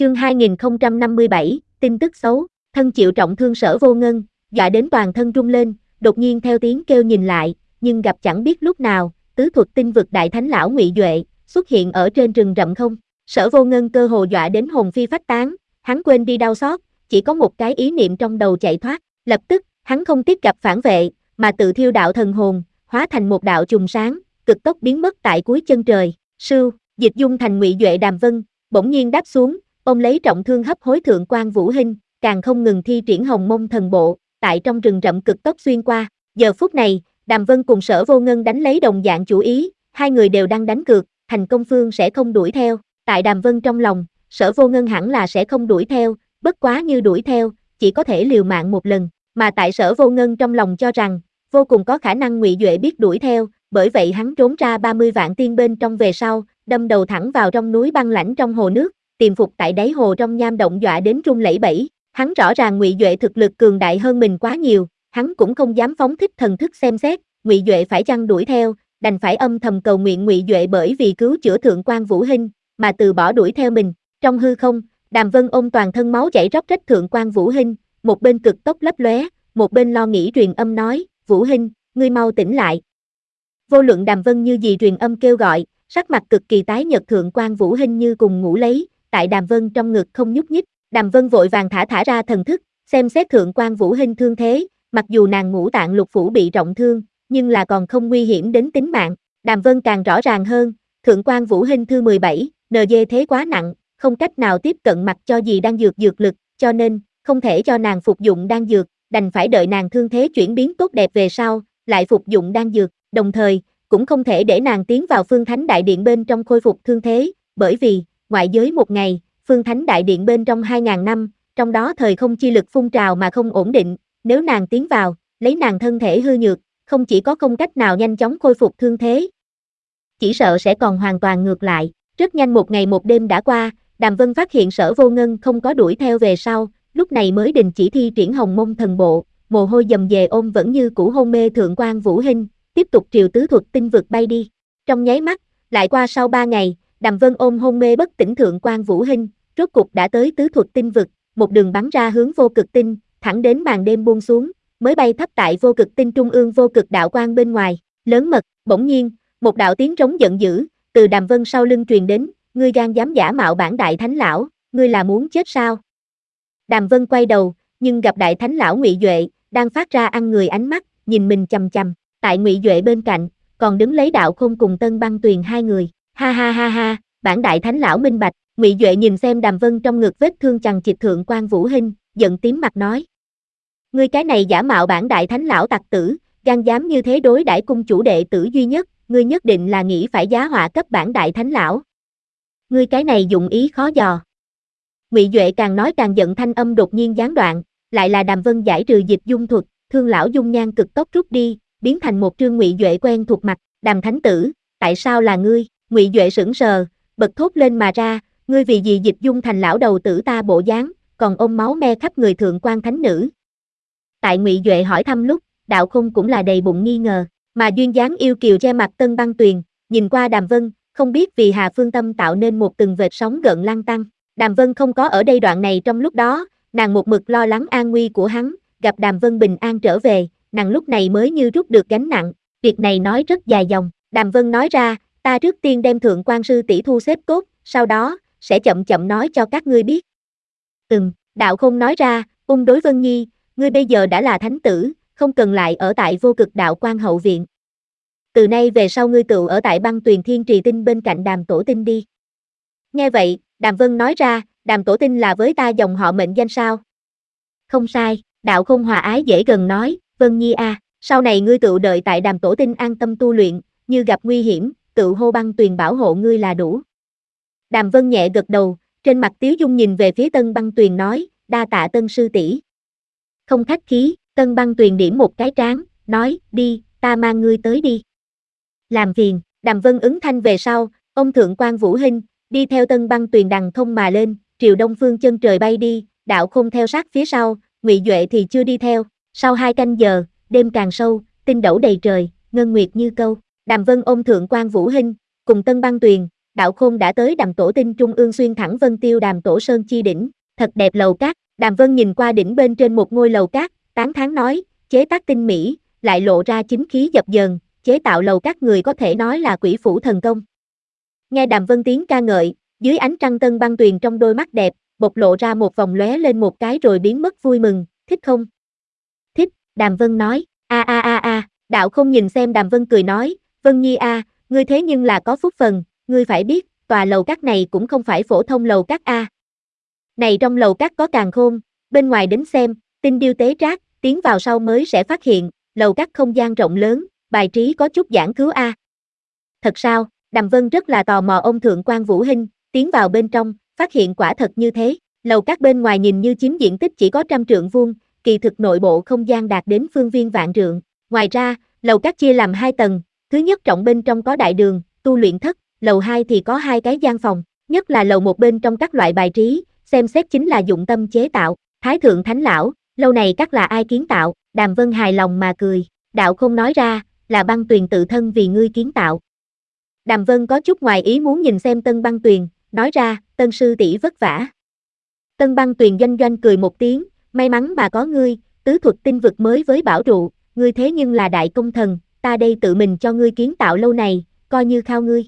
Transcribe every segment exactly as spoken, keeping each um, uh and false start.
Chương hai nghìn không trăm năm mươi bảy, tin tức xấu, thân chịu trọng thương Sở Vô Ngân, dọa đến toàn thân rung lên, đột nhiên theo tiếng kêu nhìn lại, nhưng gặp chẳng biết lúc nào, tứ thuật tinh vực đại thánh lão Ngụy Duệ xuất hiện ở trên rừng rậm không. Sở Vô Ngân cơ hồ dọa đến hồn phi phách tán, hắn quên đi đau xót, chỉ có một cái ý niệm trong đầu chạy thoát, lập tức, hắn không tiếp gặp phản vệ, mà tự thiêu đạo thần hồn, hóa thành một đạo chùm sáng, cực tốc biến mất tại cuối chân trời. Sưu, dịch dung thành Ngụy Duệ Đàm Vân, bỗng nhiên đáp xuống, ông lấy trọng thương hấp hối thượng quan Vũ Hinh, càng không ngừng thi triển Hồng Mông thần bộ, tại trong rừng rậm cực tốc xuyên qua. Giờ phút này, Đàm Vân cùng Sở Vô Ngân đánh lấy đồng dạng chủ ý, hai người đều đang đánh cược, thành công phương sẽ không đuổi theo. Tại Đàm Vân trong lòng, Sở Vô Ngân hẳn là sẽ không đuổi theo, bất quá như đuổi theo, chỉ có thể liều mạng một lần, mà tại Sở Vô Ngân trong lòng cho rằng, vô cùng có khả năng Ngụy Duệ biết đuổi theo, bởi vậy hắn trốn ra ba mươi vạn tiên bên trong về sau, đâm đầu thẳng vào trong núi băng lãnh trong hồ nước, tiềm phục tại đáy hồ trong nham động dọa đến run lẩy bẩy. Hắn rõ ràng Ngụy Duệ thực lực cường đại hơn mình quá nhiều, hắn cũng không dám phóng thích thần thức xem xét, Ngụy Duệ phải chăng đuổi theo, đành phải âm thầm cầu nguyện Ngụy Duệ bởi vì cứu chữa thượng quan Vũ Hinh, mà từ bỏ đuổi theo mình. Trong hư không, Đàm Vân ôm toàn thân máu chảy róc rách thượng quan Vũ Hinh, một bên cực tốc lấp lóe, một bên lo nghĩ truyền âm nói, Vũ Hinh, ngươi mau tỉnh lại. Vô luận Đàm Vân như gì truyền âm kêu gọi, sắc mặt cực kỳ tái nhợt thượng quan Vũ Hinh như cùng ngủ lấy, tại Đàm Vân trong ngực không nhúc nhích. Đàm Vân vội vàng thả thả ra thần thức, xem xét thượng quan Vũ Hinh thương thế, mặc dù nàng ngũ tạng lục phủ bị trọng thương, nhưng là còn không nguy hiểm đến tính mạng. Đàm Vân càng rõ ràng hơn, thượng quan Vũ Hinh thư mười bảy, en giê thế quá nặng, không cách nào tiếp cận mặc cho gì đang dược dược lực, cho nên, không thể cho nàng phục dụng đan dược, đành phải đợi nàng thương thế chuyển biến tốt đẹp về sau, lại phục dụng đan dược, đồng thời, cũng không thể để nàng tiến vào Phương Thánh Đại Điện bên trong khôi phục thương thế, bởi vì, ngoại giới một ngày, Phương Thánh Đại Điện bên trong hai ngàn năm, trong đó thời không chi lực phun trào mà không ổn định, nếu nàng tiến vào, lấy nàng thân thể hư nhược, không chỉ có không cách nào nhanh chóng khôi phục thương thế, chỉ sợ sẽ còn hoàn toàn ngược lại. Rất nhanh một ngày một đêm đã qua, Đàm Vân phát hiện Sở Vô Ngân không có đuổi theo về sau, lúc này mới đình chỉ thi triển Hồng Mông thần bộ, mồ hôi dầm dề ôm vẫn như cũ hôn mê thượng quan Vũ Hinh, tiếp tục triều tứ thuật tinh vực bay đi. Trong nháy mắt, lại qua sau ba ngày, Đàm Vân ôm hôn mê bất tỉnh thượng quan Vũ Hinh, rốt cục đã tới tứ thuật tinh vực, một đường bắn ra hướng vô cực tinh, thẳng đến màn đêm buông xuống, mới bay thấp tại vô cực tinh trung ương vô cực đạo quang bên ngoài, lớn mật. Bỗng nhiên, một đạo tiếng trống giận dữ từ Đàm Vân sau lưng truyền đến, ngươi gan dám giả mạo bản đại thánh lão, ngươi là muốn chết sao? Đàm Vân quay đầu, nhưng gặp đại thánh lão Ngụy Duệ đang phát ra ăn người ánh mắt, nhìn mình chằm chằm. Tại Ngụy Duệ bên cạnh, còn đứng lấy Đạo Khôn cùng Tân Băng Tuyền hai người. Ha ha ha ha, bản đại thánh lão minh bạch. Ngụy Duệ nhìn xem Đàm Vân trong ngực vết thương chằng chịt thượng quan Vũ Hinh, giận tím mặt nói: ngươi cái này giả mạo bản đại thánh lão tặc tử, gan dám như thế đối đãi cung chủ đệ tử duy nhất, ngươi nhất định là nghĩ phải giá họa cấp bản đại thánh lão. Ngươi cái này dụng ý khó dò. Ngụy Duệ càng nói càng giận, thanh âm đột nhiên gián đoạn, lại là Đàm Vân giải trừ dịch dung thuật, thương lão dung nhan cực tốc rút đi, biến thành một trương Ngụy Duệ quen thuộc mặt. Đàm thánh tử, tại sao là ngươi? Ngụy Duệ sững sờ, bật thốt lên mà ra, ngươi vì gì dịch dung thành lão đầu tử ta bộ dáng, còn ôm máu me khắp người thượng quan thánh nữ? Tại Ngụy Duệ hỏi thăm lúc, Đạo Khôn cũng là đầy bụng nghi ngờ, mà duyên dáng yêu kiều che mặt Tân Băng Tuyền, nhìn qua Đàm Vân, không biết vì Hà Phương Tâm tạo nên một từng vệt sóng gợn lăn tăn. Đàm Vân không có ở đây đoạn này, trong lúc đó, nàng một mực lo lắng an nguy của hắn, gặp Đàm Vân bình an trở về, nàng lúc này mới như rút được gánh nặng. Việc này nói rất dài dòng, Đàm Vân nói ra, ta trước tiên đem thượng quan sư tỷ thu xếp tốt, sau đó, sẽ chậm chậm nói cho các ngươi biết. Ừm, Đạo Khôn nói ra, ung đối Vân Nhi, ngươi bây giờ đã là thánh tử, không cần lại ở tại vô cực đạo quan hậu viện. Từ nay về sau ngươi tự ở tại băng tuyền thiên trì tinh bên cạnh Đàm tổ tinh đi. Nghe vậy, Đàm Vân nói ra, Đàm tổ tinh là với ta dòng họ mệnh danh sao? Không sai, Đạo Khôn hòa ái dễ gần nói, Vân Nhi a, à, sau này ngươi tự đợi tại Đàm tổ tinh an tâm tu luyện, như gặp nguy hiểm, tự hô băng tuyền bảo hộ ngươi là đủ. Đàm Vân nhẹ gật đầu, trên mặt tiếu dung nhìn về phía Tân Băng Tuyền nói, đa tạ Tân sư tỷ. Không khách khí, Tân Băng Tuyền điểm một cái trán, nói, đi, ta mang ngươi tới đi. Làm phiền, Đàm Vân ứng thanh về sau, ông thượng quan Vũ Hinh, đi theo Tân Băng Tuyền đằng không mà lên, triều đông phương chân trời bay đi, Đạo Khôn theo sát phía sau, Ngụy Duệ thì chưa đi theo. Sau hai canh giờ, đêm càng sâu, tinh đẩu đầy trời, ngân nguyệt như câu. Đàm Vân ôm thượng quan Vũ Hinh, cùng Tân Băng Tuyền, đạo khôn đã tới Đàm Tổ Tinh trung ương xuyên thẳng Vân Tiêu Đàm Tổ Sơn chi đỉnh, thật đẹp lầu cát. Đàm Vân nhìn qua đỉnh bên trên một ngôi lầu cát, tán thán nói, chế tác tinh mỹ, lại lộ ra chính khí dập dờn, chế tạo lầu cát người có thể nói là quỷ phủ thần công. Nghe Đàm Vân tiếng ca ngợi, dưới ánh trăng Tân Băng Tuyền trong đôi mắt đẹp, bộc lộ ra một vòng lóe lên một cái rồi biến mất vui mừng, thích không? Thích, Đàm Vân nói, a a a a, đạo không nhìn xem Đàm Vân cười nói, Vân Nhi a, ngươi thế nhưng là có phúc phần, ngươi phải biết, tòa lầu cát này cũng không phải phổ thông lầu cát a. Này trong lầu cát có càn khôn, bên ngoài đến xem, tinh điêu tế trác, tiến vào sau mới sẽ phát hiện, lầu cát không gian rộng lớn, bài trí có chút giảng cứu a. Thật sao? Đàm Vân rất là tò mò ông Thượng quan Vũ Hinh, tiến vào bên trong, phát hiện quả thật như thế, lầu cát bên ngoài nhìn như chiếm diện tích chỉ có trăm trượng vuông, kỳ thực nội bộ không gian đạt đến phương viên vạn trượng. Ngoài ra, lầu cát chia làm hai tầng, thứ nhất trọng bên trong có đại đường, tu luyện thất, lầu hai thì có hai cái gian phòng, nhất là lầu một bên trong các loại bài trí, xem xét chính là dụng tâm chế tạo. Thái thượng thánh lão, lâu này các là ai kiến tạo? Đàm Vân hài lòng mà cười, đạo không nói ra, là Băng Tuyền tự thân vì ngươi kiến tạo. Đàm Vân có chút ngoài ý muốn nhìn xem Tân Băng Tuyền, nói ra, Tân sư tỷ vất vả. Tân Băng Tuyền doanh doanh cười một tiếng, may mắn mà có ngươi, tứ thuật tinh vực mới với bảo trụ, ngươi thế nhưng là đại công thần, ta đây tự mình cho ngươi kiến tạo lâu này, coi như khao ngươi.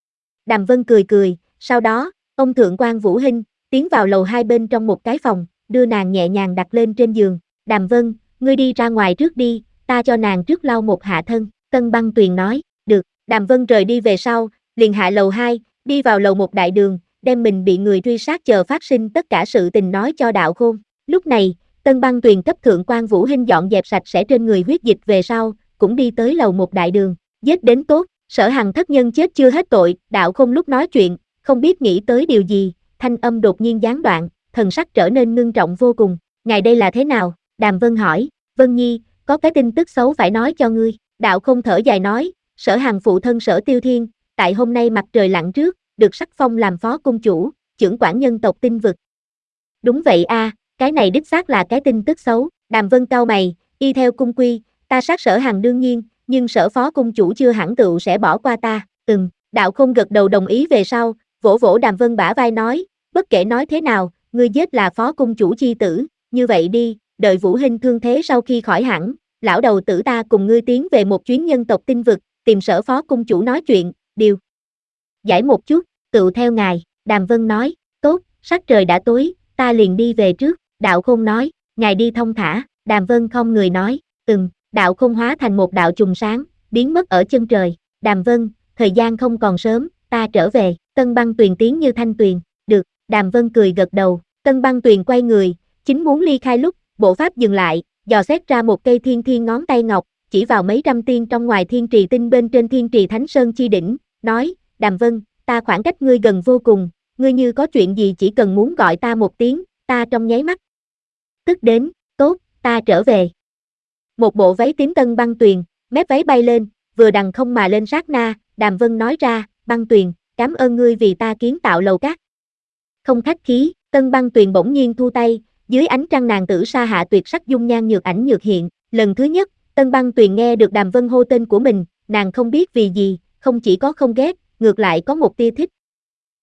Đàm Vân cười cười, sau đó, ông Thượng quan Vũ Hinh, tiến vào lầu hai bên trong một cái phòng, đưa nàng nhẹ nhàng đặt lên trên giường, Đàm Vân, ngươi đi ra ngoài trước đi, ta cho nàng trước lau một hạ thân, Tân Băng Tuyền nói, được, Đàm Vân rời đi về sau, liền hạ lầu hai, đi vào lầu một đại đường, đem mình bị người truy sát chờ phát sinh tất cả sự tình nói cho đạo khôn. Lúc này, Tân Băng Tuyền cấp Thượng quan Vũ Hinh dọn dẹp sạch sẽ trên người huyết dịch về sau, cũng đi tới lầu một đại đường, giết đến tốt, Sở Hằng thất nhân chết chưa hết tội, đạo khôn lúc nói chuyện, không biết nghĩ tới điều gì, thanh âm đột nhiên gián đoạn, thần sắc trở nên ngưng trọng vô cùng, ngài đây là thế nào? Đàm Vân hỏi, Vân Nhi, có cái tin tức xấu phải nói cho ngươi, đạo không thở dài nói, Sở Hằng phụ thân Sở Tiêu Thiên, tại hôm nay mặt trời lặn trước, được sắc phong làm phó cung chủ, trưởng quản nhân tộc tinh vực. Đúng vậy a, cái này đích xác là cái tin tức xấu, Đàm Vân cau mày, y theo cung quy, ta sát Sở Hằng đương nhiên, nhưng Sở phó cung chủ chưa hẳn tựu sẽ bỏ qua ta, ừm, đạo không gật đầu đồng ý về sau, vỗ vỗ Đàm Vân bả vai nói, bất kể nói thế nào, ngươi giết là phó cung chủ chi tử, như vậy đi, đợi Vũ Hinh thương thế sau khi khỏi hẳn, lão đầu tử ta cùng ngươi tiến về một chuyến nhân tộc tinh vực, tìm Sở phó cung chủ nói chuyện, điều giải một chút, tựu theo ngài, Đàm Vân nói, tốt, sắc trời đã tối, ta liền đi về trước, đạo khôn nói, ngài đi thông thả, Đàm Vân không người nói, ừm, đạo khôn hóa thành một đạo trùng sáng, biến mất ở chân trời, Đàm Vân, thời gian không còn sớm, ta trở về, Tân Băng Tuyền tiếng như thanh tuyền, được, Đàm Vân cười gật đầu, Tân Băng Tuyền quay người, chính muốn ly khai lúc, bộ pháp dừng lại, dò xét ra một cây thiên thiên ngón tay ngọc, chỉ vào mấy trăm tiên trong ngoài thiên trì tinh bên trên thiên trì thánh sơn chi đỉnh, nói, Đàm Vân, ta khoảng cách ngươi gần vô cùng, ngươi như có chuyện gì chỉ cần muốn gọi ta một tiếng, ta trong nháy mắt. Tức đến, tốt, ta trở về. Một bộ váy tím Tân Băng Tuyền, mép váy bay lên, vừa đằng không mà lên sát na, Đàm Vân nói ra, Băng Tuyền, cảm ơn ngươi vì ta kiến tạo lầu cát. Không khách khí, Tân Băng Tuyền bỗng nhiên thu tay, dưới ánh trăng nàng tử sa hạ tuyệt sắc dung nhan nhược ảnh nhược hiện, lần thứ nhất, Tân Băng Tuyền nghe được Đàm Vân hô tên của mình, nàng không biết vì gì, không chỉ có không ghét, ngược lại có một tia thích,